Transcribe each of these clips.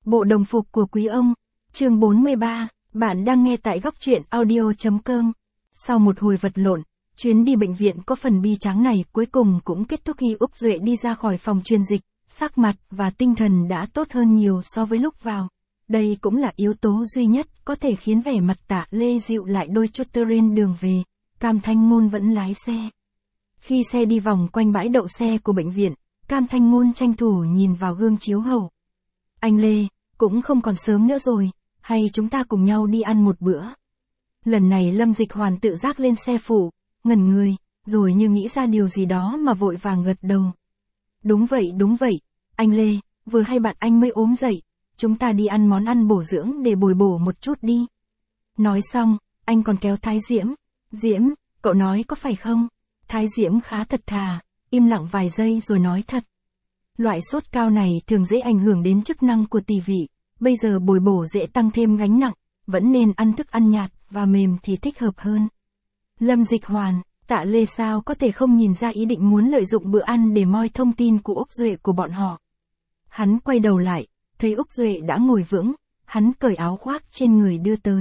Bộ đồng phục của quý ông. Chương 43, bạn đang nghe tại góc truyện audio.com. Sau một hồi vật lộn, chuyến đi bệnh viện có phần bi tráng này cuối cùng cũng kết thúc khi Úc Duệ đi ra khỏi phòng truyền dịch, sắc mặt và tinh thần đã tốt hơn nhiều so với lúc vào. Đây cũng là yếu tố duy nhất có thể khiến vẻ mặt Tạ Lê dịu lại đôi chút trên đường về. Cam Thanh Ngôn vẫn lái xe. Khi xe đi vòng quanh bãi đậu xe của bệnh viện, Cam Thanh Ngôn tranh thủ nhìn vào gương chiếu hậu. Anh Lê, cũng không còn sớm nữa rồi, hay chúng ta cùng nhau đi ăn một bữa. Lần này Lâm Dịch Hoàn tự giác lên xe phụ, ngẩn người, rồi như nghĩ ra điều gì đó mà vội vàng gật đầu. Đúng vậy, anh Lê, vừa hay bạn anh mới ốm dậy, chúng ta đi ăn món ăn bổ dưỡng để bồi bổ một chút đi. Nói xong, anh còn kéo Thái Diễm. Diễm, cậu nói có phải không? Thái Diễm khá thật thà, im lặng vài giây rồi nói thật. Loại sốt cao này thường dễ ảnh hưởng đến chức năng của tỳ vị, bây giờ bồi bổ dễ tăng thêm gánh nặng, vẫn nên ăn thức ăn nhạt và mềm thì thích hợp hơn. Lâm Dịch Hoàn, Tạ Lê sao có thể không nhìn ra ý định muốn lợi dụng bữa ăn để moi thông tin của Úc Duệ của bọn họ. Hắn quay đầu lại, thấy Úc Duệ đã ngồi vững, hắn cởi áo khoác trên người đưa tới.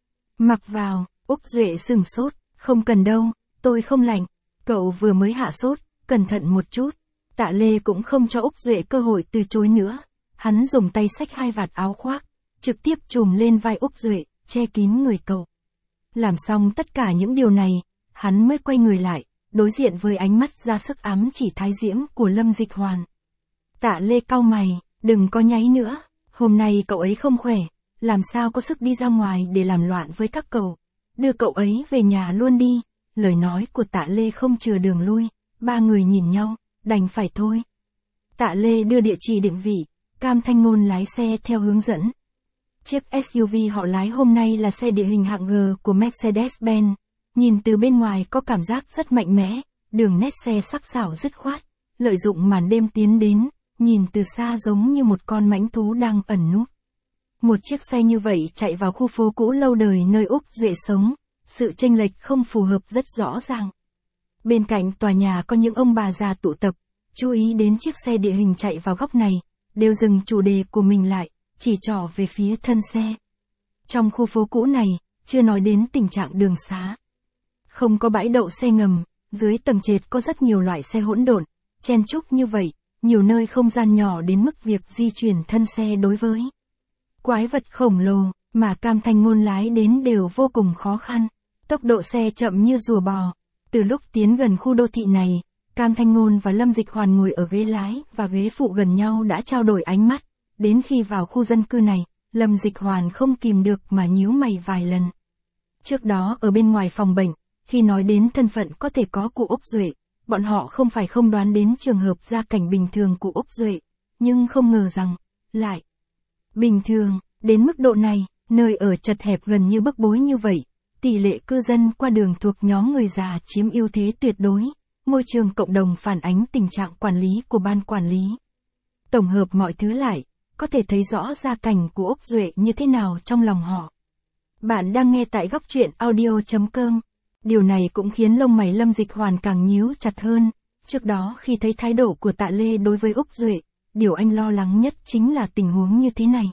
Mặc vào, Úc Duệ sừng sốt, không cần đâu, tôi không lạnh, cậu vừa mới hạ sốt, cẩn thận một chút. Tạ Lê cũng không cho Úc Duệ cơ hội từ chối nữa, hắn dùng tay xách hai vạt áo khoác, trực tiếp trùm lên vai Úc Duệ, che kín người cậu. Làm xong tất cả những điều này, hắn mới quay người lại, đối diện với ánh mắt ra sức ám chỉ Thái Diễm của Lâm Dịch Hoàn. Tạ Lê cau mày, đừng có nháy nữa, hôm nay cậu ấy không khỏe, làm sao có sức đi ra ngoài để làm loạn với các cậu. Đưa cậu ấy về nhà luôn đi. Lời nói của Tạ Lê không chừa đường lui, ba người nhìn nhau, đành phải thôi. Tạ Lê đưa địa chỉ định vị, Cam Thanh Ngôn lái xe theo hướng dẫn. Chiếc SUV họ lái hôm nay là xe địa hình hạng G của Mercedes-Benz, nhìn từ bên ngoài có cảm giác rất mạnh mẽ, đường nét xe sắc sảo dứt khoát, lợi dụng màn đêm tiến đến, nhìn từ xa giống như một con mãnh thú đang ẩn núp. Một chiếc xe như vậy chạy vào khu phố cũ lâu đời nơi Úc Duệ sống, sự chênh lệch không phù hợp rất rõ ràng. Bên cạnh tòa nhà có những ông bà già tụ tập, chú ý đến chiếc xe địa hình chạy vào góc này, đều dừng chủ đề của mình lại, chỉ trỏ về phía thân xe. Trong khu phố cũ này, chưa nói đến tình trạng đường xá. Không có bãi đậu xe ngầm, dưới tầng trệt có rất nhiều loại xe hỗn độn, chen chúc như vậy, nhiều nơi không gian nhỏ đến mức việc di chuyển thân xe đối với quái vật khổng lồ mà Cam Thanh Ngôn lái đến đều vô cùng khó khăn. Tốc độ xe chậm như rùa bò. Từ lúc tiến gần khu đô thị này, Cam Thanh Ngôn và Lâm Dịch Hoàn ngồi ở ghế lái và ghế phụ gần nhau đã trao đổi ánh mắt. Đến khi vào khu dân cư này, Lâm Dịch Hoàn không kìm được mà nhíu mày vài lần. Trước đó ở bên ngoài phòng bệnh, khi nói đến thân phận có thể có của Úc Duệ, bọn họ không phải không đoán đến trường hợp gia cảnh bình thường của Úc Duệ, nhưng không ngờ rằng, lại bình thường, đến mức độ này, nơi ở chật hẹp gần như bức bối như vậy, tỷ lệ cư dân qua đường thuộc nhóm người già chiếm ưu thế tuyệt đối, môi trường cộng đồng phản ánh tình trạng quản lý của ban quản lý. Tổng hợp mọi thứ lại, có thể thấy rõ gia cảnh của Úc Duệ như thế nào trong lòng họ. Bạn đang nghe tại góc truyện audio.com. Điều này cũng khiến lông mày Lâm Dịch Hoàn càng nhíu chặt hơn. Trước đó khi thấy thái độ của Tạ Lê đối với Úc Duệ, điều anh lo lắng nhất chính là tình huống như thế này.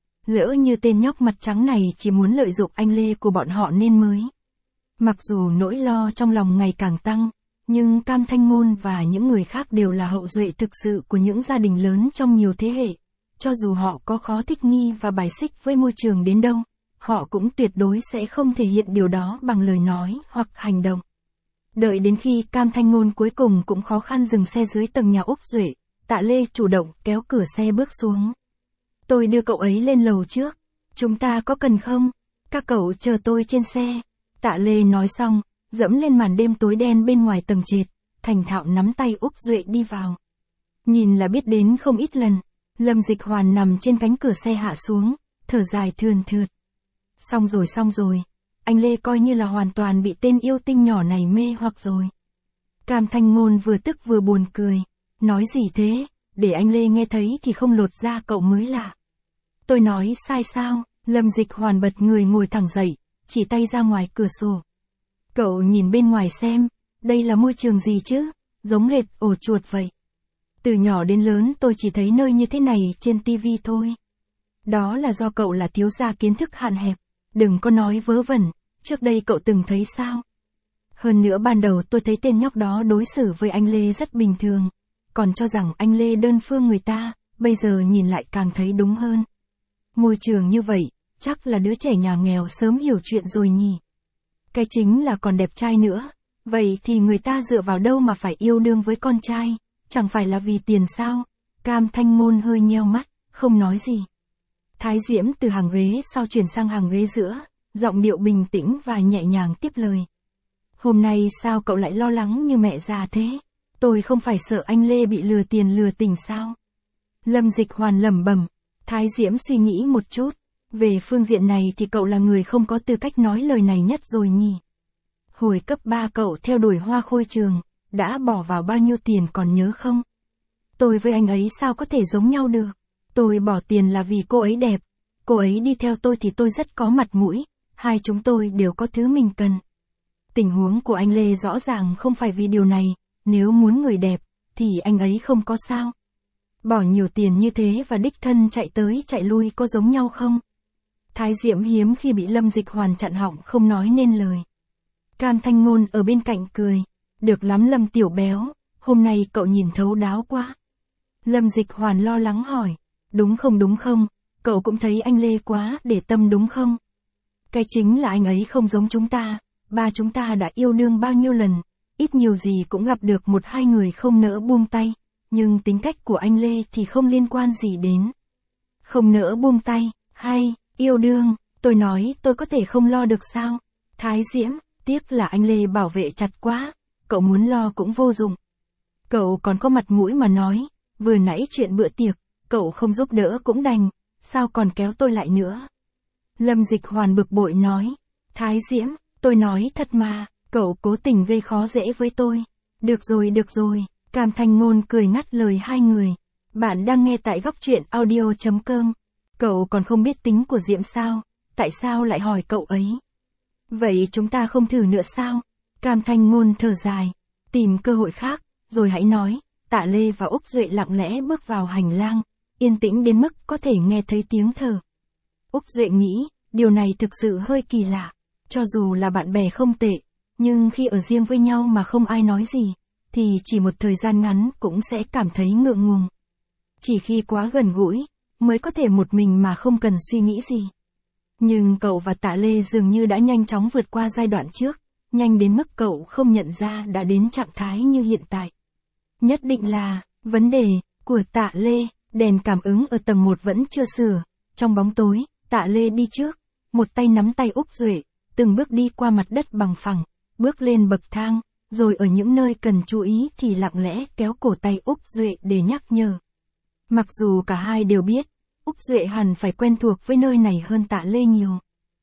Lỡ như tên nhóc mặt trắng này chỉ muốn lợi dụng anh Lê của bọn họ nên mới. Mặc dù nỗi lo trong lòng ngày càng tăng, nhưng Cam Thanh Ngôn và những người khác đều là hậu duệ thực sự của những gia đình lớn trong nhiều thế hệ. Cho dù họ có khó thích nghi và bài xích với môi trường đến đâu, họ cũng tuyệt đối sẽ không thể hiện điều đó bằng lời nói hoặc hành động. Đợi đến khi Cam Thanh Ngôn cuối cùng cũng khó khăn dừng xe dưới tầng nhà Úc Duệ, Tạ Lê chủ động kéo cửa xe bước xuống. Tôi đưa cậu ấy lên lầu trước. Chúng ta có cần không? Các cậu chờ tôi trên xe. Tạ Lê nói xong, dẫm lên màn đêm tối đen bên ngoài tầng trệt, thành thạo nắm tay Úc Duệ đi vào. Nhìn là biết đến không ít lần, Lâm Dịch Hoàn nằm trên cánh cửa xe hạ xuống, thở dài thườn thượt. Xong rồi, anh Lê coi như là hoàn toàn bị tên yêu tinh nhỏ này mê hoặc rồi. Cam Thanh Ngôn vừa tức vừa buồn cười. Nói gì thế, để anh Lê nghe thấy thì không lột da cậu mới lạ. Tôi nói sai sao? Lâm Dịch Hoàn bật người ngồi thẳng dậy, chỉ tay ra ngoài cửa sổ. Cậu nhìn bên ngoài xem, đây là môi trường gì chứ, giống hệt ổ chuột vậy. Từ nhỏ đến lớn tôi chỉ thấy nơi như thế này trên TV thôi. Đó là do cậu là thiếu gia kiến thức hạn hẹp. Đừng có nói vớ vẩn, trước đây cậu từng thấy sao? Hơn nữa ban đầu tôi thấy tên nhóc đó đối xử với anh Lê rất bình thường. Còn cho rằng anh Lê đơn phương người ta, bây giờ nhìn lại càng thấy đúng hơn. Môi trường như vậy, chắc là đứa trẻ nhà nghèo sớm hiểu chuyện rồi nhỉ. Cái chính là còn đẹp trai nữa. Vậy thì người ta dựa vào đâu mà phải yêu đương với con trai, chẳng phải là vì tiền sao? Cam Thanh Ngôn hơi nheo mắt, không nói gì. Thái Diễm từ hàng ghế sau chuyển sang hàng ghế giữa, giọng điệu bình tĩnh và nhẹ nhàng tiếp lời. Hôm nay sao cậu lại lo lắng như mẹ già thế? Tôi không phải sợ anh Lê bị lừa tiền lừa tình sao? Lâm Dịch Hoàn lẩm bẩm. Thái Diễm suy nghĩ một chút. Về phương diện này thì cậu là người không có tư cách nói lời này nhất rồi nhỉ. Hồi cấp 3 cậu theo đuổi Hoa Khôi Trường, đã bỏ vào bao nhiêu tiền còn nhớ không? Tôi với anh ấy sao có thể giống nhau được? Tôi bỏ tiền là vì cô ấy đẹp. Cô ấy đi theo tôi thì tôi rất có mặt mũi. Hai chúng tôi đều có thứ mình cần. Tình huống của anh Lê rõ ràng không phải vì điều này. Nếu muốn người đẹp, thì anh ấy không có sao. Bỏ nhiều tiền như thế và đích thân chạy tới chạy lui có giống nhau không? Thái Diễm hiếm khi bị Lâm Dịch Hoàn chặn họng không nói nên lời. Cam Thanh Ngôn ở bên cạnh cười. Được lắm Lâm tiểu béo, hôm nay cậu nhìn thấu đáo quá. Lâm Dịch Hoàn lo lắng hỏi. Đúng không, cậu cũng thấy anh Lê quá để tâm đúng không? Cái chính là anh ấy không giống chúng ta, ba chúng ta đã yêu đương bao nhiêu lần, ít nhiều gì cũng gặp được một hai người không nỡ buông tay, nhưng tính cách của anh Lê thì không liên quan gì đến. Không nỡ buông tay, hay, yêu đương, tôi nói tôi có thể không lo được sao? Thái Diễm, tiếc là anh Lê bảo vệ chặt quá, cậu muốn lo cũng vô dụng. Cậu còn có mặt mũi mà nói, vừa nãy chuyện bữa tiệc, cậu không giúp đỡ cũng đành, sao còn kéo tôi lại nữa? Lâm Dịch Hoàn bực bội nói, Thái Diễm, tôi nói thật mà, cậu cố tình gây khó dễ với tôi. Được rồi, Cam Thanh Ngôn cười ngắt lời hai người. Bạn đang nghe tại góc truyện audio.com. Cậu còn không biết tính của Diễm sao? Tại sao lại hỏi cậu ấy? Vậy chúng ta không thử nữa sao? Cam Thanh Ngôn thở dài. Tìm cơ hội khác, rồi hãy nói. Tạ Lê và Úc Duệ lặng lẽ bước vào hành lang, yên tĩnh đến mức có thể nghe thấy tiếng thở. Úc Duệ nghĩ, điều này thực sự hơi kỳ lạ. Cho dù là bạn bè không tệ, nhưng khi ở riêng với nhau mà không ai nói gì, thì chỉ một thời gian ngắn cũng sẽ cảm thấy ngượng ngùng. Chỉ khi quá gần gũi, mới có thể một mình mà không cần suy nghĩ gì. Nhưng cậu và Tạ Lê dường như đã nhanh chóng vượt qua giai đoạn trước, nhanh đến mức cậu không nhận ra đã đến trạng thái như hiện tại. Nhất định là, vấn đề của Tạ Lê, đèn cảm ứng ở tầng 1 vẫn chưa sửa. Trong bóng tối, Tạ Lê đi trước, một tay nắm tay Úc Duệ, từng bước đi qua mặt đất bằng phẳng, bước lên bậc thang, rồi ở những nơi cần chú ý thì lặng lẽ kéo cổ tay Úc Duệ để nhắc nhở. Mặc dù cả hai đều biết, Úc Duệ hẳn phải quen thuộc với nơi này hơn Tạ Lê nhiều.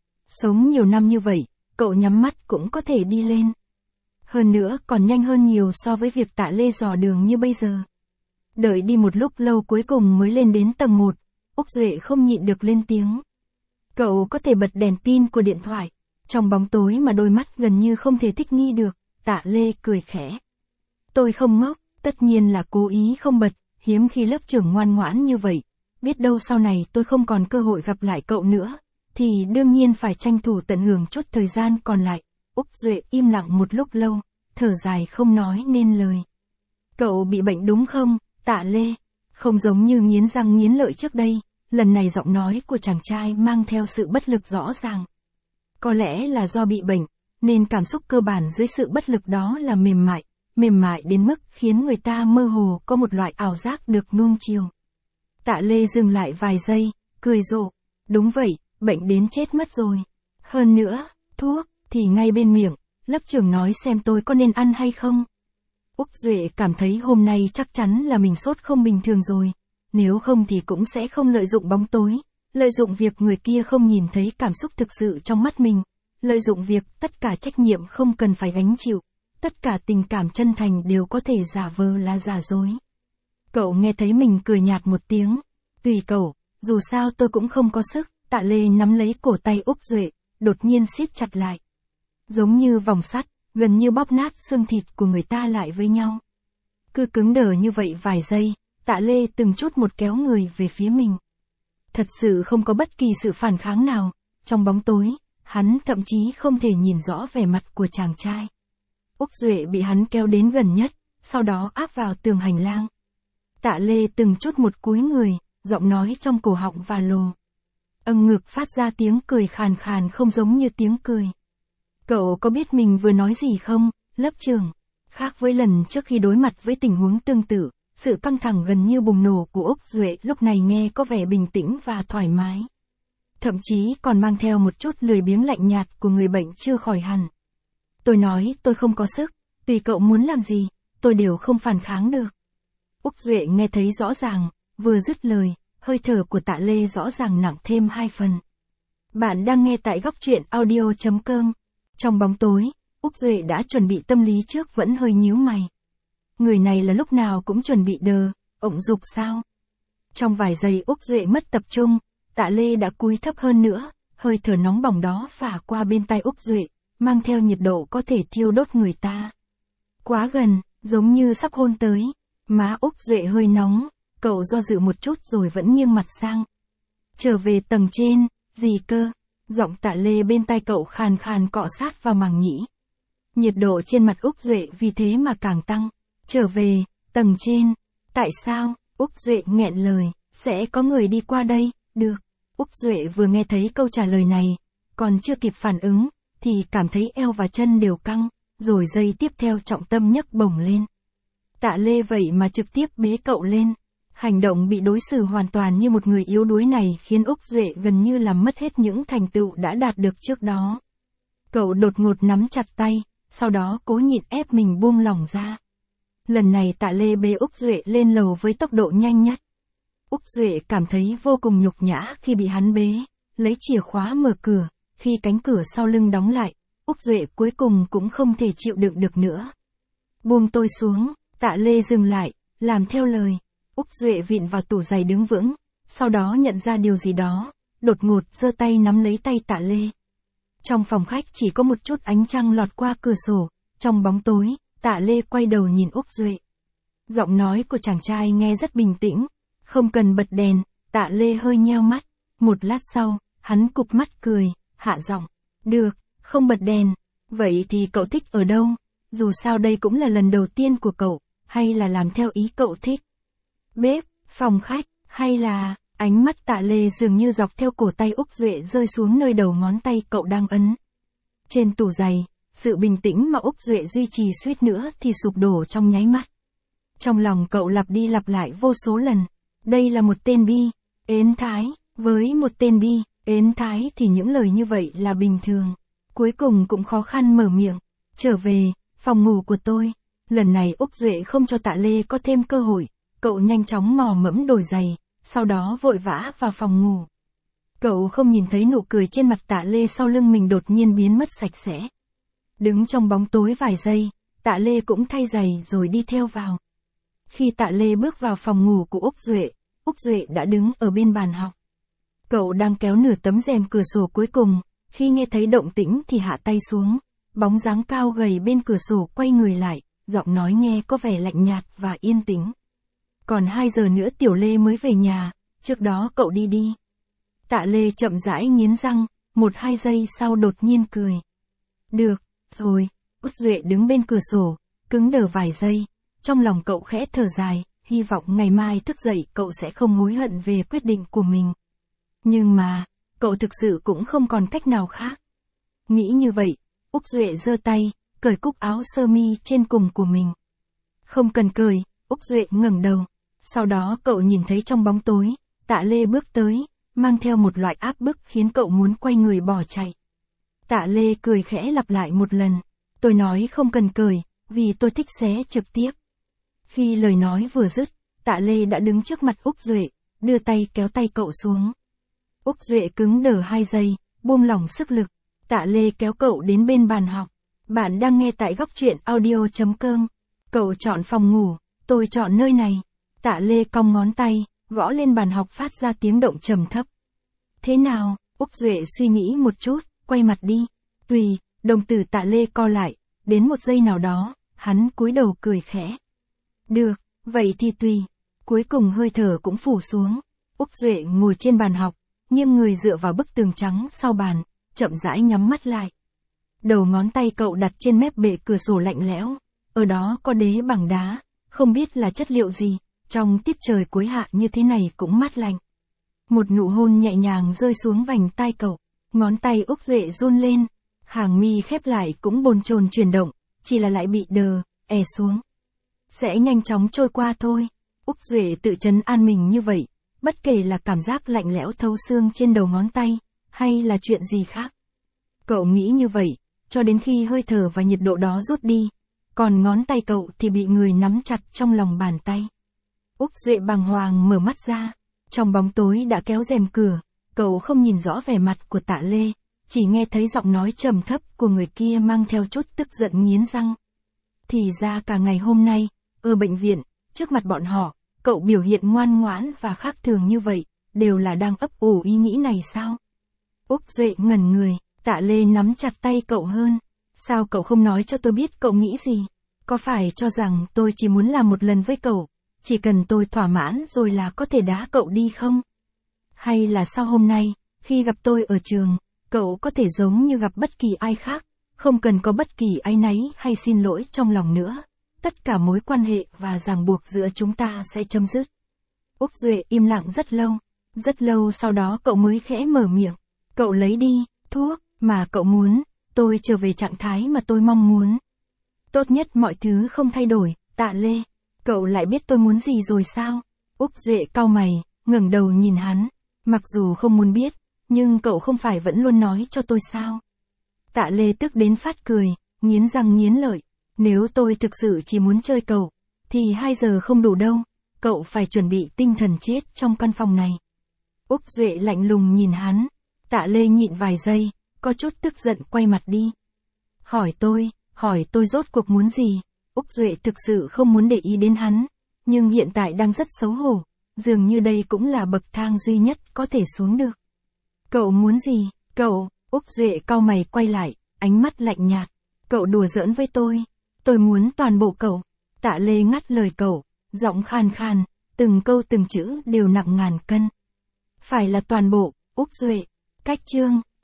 Sống nhiều năm như vậy, cậu nhắm mắt cũng có thể đi lên. Hơn nữa còn nhanh hơn nhiều so với việc Tạ Lê dò đường như bây giờ. Đợi đi một lúc lâu cuối cùng mới lên đến tầng 1, Úc Duệ không nhịn được lên tiếng. Cậu có thể bật đèn pin của điện thoại. Trong bóng tối mà đôi mắt gần như không thể thích nghi được, Tạ Lê cười khẽ. Tôi không ngốc, tất nhiên là cố ý không bật, hiếm khi lớp trưởng ngoan ngoãn như vậy. Biết đâu sau này tôi không còn cơ hội gặp lại cậu nữa, thì đương nhiên phải tranh thủ tận hưởng chút thời gian còn lại. Úc Duệ im lặng một lúc lâu, thở dài không nói nên lời. Cậu bị bệnh đúng không, Tạ Lê? Không giống như nghiến răng nghiến lợi trước đây, lần này giọng nói của chàng trai mang theo sự bất lực rõ ràng. Có lẽ là do bị bệnh, nên cảm xúc cơ bản dưới sự bất lực đó là mềm mại đến mức khiến người ta mơ hồ có một loại ảo giác được nuông chiều. Tạ Lê dừng lại vài giây, cười rộ. Đúng vậy, bệnh đến chết mất rồi. Hơn nữa, thuốc thì ngay bên miệng, lớp trưởng nói xem tôi có nên ăn hay không. Úc Duệ cảm thấy hôm nay chắc chắn là mình sốt không bình thường rồi. Nếu không thì cũng sẽ không lợi dụng bóng tối, lợi dụng việc người kia không nhìn thấy cảm xúc thực sự trong mắt mình, lợi dụng việc tất cả trách nhiệm không cần phải gánh chịu, tất cả tình cảm chân thành đều có thể giả vờ là giả dối. Cậu nghe thấy mình cười nhạt một tiếng. Tùy cậu, dù sao tôi cũng không có sức. Tạ Lê nắm lấy cổ tay Úc Duệ, đột nhiên siết chặt lại. Giống như vòng sắt, gần như bóp nát xương thịt của người ta lại với nhau. Cứ cứng đờ như vậy vài giây, Tạ Lê từng chút một kéo người về phía mình. Thật sự không có bất kỳ sự phản kháng nào. Trong bóng tối, hắn thậm chí không thể nhìn rõ vẻ mặt của chàng trai. Úc Duệ bị hắn kéo đến gần nhất, sau đó áp vào tường hành lang. Tạ Lê từng chút một cúi người, giọng nói trong cổ họng và lồ. Ngực phát ra tiếng cười khàn khàn không giống như tiếng cười. Cậu có biết mình vừa nói gì không, lớp trưởng? Khác với lần trước khi đối mặt với tình huống tương tự, sự căng thẳng gần như bùng nổ của Úc Duệ lúc này nghe có vẻ bình tĩnh và thoải mái. Thậm chí còn mang theo một chút lười biếng lạnh nhạt của người bệnh chưa khỏi hẳn. Tôi nói tôi không có sức, tùy cậu muốn làm gì, tôi đều không phản kháng được. Úc Duệ nghe thấy rõ ràng, vừa dứt lời, hơi thở của Tạ Lê rõ ràng nặng thêm 2 phần. Bạn đang nghe tại góc truyện audio.com. Trong bóng tối, Úc Duệ đã chuẩn bị tâm lý trước vẫn hơi nhíu mày. Người này là lúc nào cũng chuẩn bị đờ, ổng dục sao? Trong vài giây Úc Duệ mất tập trung, Tạ Lê đã cúi thấp hơn nữa, hơi thở nóng bỏng đó phả qua bên tai Úc Duệ, mang theo nhiệt độ có thể thiêu đốt người ta. Quá gần, giống như sắp hôn tới. Má Úc Duệ hơi nóng, cậu do dự một chút rồi vẫn nghiêng mặt sang. Trở về tầng trên, gì cơ? Giọng Tạ Lê bên tai cậu khàn khàn cọ sát vào màng nhĩ. Nhiệt độ trên mặt Úc Duệ vì thế mà càng tăng. Trở về, tầng trên. Tại sao? Úc Duệ nghẹn lời, sẽ có người đi qua đây, được. Úc Duệ vừa nghe thấy câu trả lời này, còn chưa kịp phản ứng, thì cảm thấy eo và chân đều căng, rồi giây tiếp theo trọng tâm nhấc bổng lên. Tạ Lê vậy mà trực tiếp bế cậu lên. Hành động bị đối xử hoàn toàn như một người yếu đuối này khiến Úc Duệ gần như làm mất hết những thành tựu đã đạt được trước đó. Cậu đột ngột nắm chặt tay, sau đó cố nhịn ép mình buông lỏng ra. Lần này Tạ Lê bế Úc Duệ lên lầu với tốc độ nhanh nhất. Úc Duệ cảm thấy vô cùng nhục nhã khi bị hắn bế, lấy chìa khóa mở cửa, khi cánh cửa sau lưng đóng lại, Úc Duệ cuối cùng cũng không thể chịu đựng được nữa. Buông tôi xuống, Tạ Lê dừng lại, làm theo lời. Úc Duệ vịn vào tủ giày đứng vững, sau đó nhận ra điều gì đó, đột ngột giơ tay nắm lấy tay Tạ Lê. Trong phòng khách chỉ có một chút ánh trăng lọt qua cửa sổ, trong bóng tối, Tạ Lê quay đầu nhìn Úc Duệ. Giọng nói của chàng trai nghe rất bình tĩnh, không cần bật đèn. Tạ Lê hơi nheo mắt, một lát sau, hắn cụp mắt cười, hạ giọng, được, không bật đèn, vậy thì cậu thích ở đâu? Dù sao đây cũng là lần đầu tiên của cậu, hay là làm theo ý cậu thích? Bếp, phòng khách, hay là... Ánh mắt Tạ Lê dường như dọc theo cổ tay Úc Duệ rơi xuống nơi đầu ngón tay cậu đang ấn. Trên tủ giày, sự bình tĩnh mà Úc Duệ duy trì suýt nữa thì sụp đổ trong nháy mắt. Trong lòng cậu lặp đi lặp lại vô số lần. Đây là một tên bi, ến thái, với một tên bi, ến thái thì những lời như vậy là bình thường. Cuối cùng cũng khó khăn mở miệng. Trở về, phòng ngủ của tôi. Lần này Úc Duệ không cho Tạ Lê có thêm cơ hội. Cậu nhanh chóng mò mẫm đổi giày, sau đó vội vã vào phòng ngủ. Cậu không nhìn thấy nụ cười trên mặt Tạ Lê sau lưng mình đột nhiên biến mất sạch sẽ. Đứng trong bóng tối vài giây, Tạ Lê cũng thay giày rồi đi theo vào. Khi Tạ Lê bước vào phòng ngủ của Úc Duệ đã đứng ở bên bàn học. Cậu đang kéo nửa tấm rèm cửa sổ cuối cùng, khi nghe thấy động tĩnh thì hạ tay xuống. Bóng dáng cao gầy bên cửa sổ quay người lại, giọng nói nghe có vẻ lạnh nhạt và yên tĩnh. Còn 2 giờ nữa Tiểu Lê mới về nhà, trước đó cậu đi. Tạ Lê chậm rãi nghiến răng, 1-2 giây sau đột nhiên cười. Được, rồi. Úc Duệ đứng bên cửa sổ, cứng đờ vài giây. Trong lòng cậu khẽ thở dài, hy vọng ngày mai thức dậy cậu sẽ không hối hận về quyết định của mình. Nhưng mà, cậu thực sự cũng không còn cách nào khác. Nghĩ như vậy, Úc Duệ giơ tay, cởi cúc áo sơ mi trên cùng của mình. Không cần cởi, Úc Duệ ngẩng đầu. Sau đó cậu nhìn thấy trong bóng tối, Tạ Lê bước tới, mang theo một loại áp bức khiến cậu muốn quay người bỏ chạy. Tạ Lê cười khẽ lặp lại một lần. Tôi nói không cần cởi, vì tôi thích xé trực tiếp. Khi lời nói vừa dứt, Tạ Lê đã đứng trước mặt Úc Duệ, đưa tay kéo tay cậu xuống. Úc Duệ cứng đờ 2 giây, buông lỏng sức lực. Tạ Lê kéo cậu đến bên bàn học. Bạn đang nghe tại góc truyện audio.com. Cậu chọn phòng ngủ, tôi chọn nơi này. Tạ Lê cong ngón tay, gõ lên bàn học phát ra tiếng động trầm thấp. Thế nào? Úc Duệ suy nghĩ một chút, quay mặt đi. Tùy, đồng tử Tạ Lê co lại, đến một giây nào đó, hắn cúi đầu cười khẽ. Được, vậy thì tùy. Cuối cùng hơi thở cũng phủ xuống. Úc Duệ ngồi trên bàn học, nghiêng người dựa vào bức tường trắng sau bàn, chậm rãi nhắm mắt lại. Đầu ngón tay cậu đặt trên mép bệ cửa sổ lạnh lẽo, ở đó có đế bằng đá, không biết là chất liệu gì, trong tiết trời cuối hạ như thế này cũng mát lạnh. Một nụ hôn nhẹ nhàng rơi xuống vành tai cậu, ngón tay Úc Duệ run lên, hàng mi khép lại cũng bồn chồn chuyển động, chỉ là lại bị đờ, xuống. Sẽ nhanh chóng trôi qua thôi. Úc Duệ tự trấn an mình như vậy, bất kể là cảm giác lạnh lẽo thấu xương trên đầu ngón tay, hay là chuyện gì khác. Cậu nghĩ như vậy, cho đến khi hơi thở và nhiệt độ đó rút đi, còn ngón tay cậu thì bị người nắm chặt trong lòng bàn tay. Úc Duệ bàng hoàng mở mắt ra, trong bóng tối đã kéo rèm cửa, cậu không nhìn rõ vẻ mặt của Tạ Lê, chỉ nghe thấy giọng nói trầm thấp của người kia mang theo chút tức giận nghiến răng. Thì ra cả ngày hôm nay, ở bệnh viện, trước mặt bọn họ, cậu biểu hiện ngoan ngoãn và khác thường như vậy, đều là đang ấp ủ ý nghĩ này sao? Úc Duệ ngẩn người, Tạ Lê nắm chặt tay cậu hơn. Sao cậu không nói cho tôi biết cậu nghĩ gì? Có phải cho rằng tôi chỉ muốn làm một lần với cậu, chỉ cần tôi thỏa mãn rồi là có thể đá cậu đi không? Hay là sau hôm nay, khi gặp tôi ở trường, cậu có thể giống như gặp bất kỳ ai khác, không cần có bất kỳ áy náy hay xin lỗi trong lòng nữa. Tất cả mối quan hệ và ràng buộc giữa chúng ta sẽ chấm dứt. Úc Duệ im lặng rất lâu sau đó cậu mới khẽ mở miệng. Cậu lấy đi, thuốc, mà cậu muốn, tôi trở về trạng thái mà tôi mong muốn. Tốt nhất mọi thứ không thay đổi, Tạ Lê. Cậu lại biết tôi muốn gì rồi sao? Úc Duệ cau mày, ngẩng đầu nhìn hắn. Mặc dù không muốn biết, nhưng cậu không phải vẫn luôn nói cho tôi sao? Tạ Lê tức đến phát cười, nghiến răng nghiến lợi. Nếu tôi thực sự chỉ muốn chơi cậu, thì 2 giờ không đủ đâu, cậu phải chuẩn bị tinh thần chết trong căn phòng này. Úc Duệ lạnh lùng nhìn hắn, Tạ Lê nhịn vài giây, có chút tức giận quay mặt đi. Hỏi tôi rốt cuộc muốn gì? Úc Duệ thực sự không muốn để ý đến hắn, nhưng hiện tại đang rất xấu hổ, dường như đây cũng là bậc thang duy nhất có thể xuống được. Cậu muốn gì? Úc Duệ cau mày quay lại, ánh mắt lạnh nhạt. Cậu đùa giỡn với tôi muốn toàn bộ cậu. Tạ Lê ngắt lời cậu, giọng khan khan, từng câu từng chữ đều nặng ngàn cân. Phải là toàn bộ, Úc Duệ. Cách chương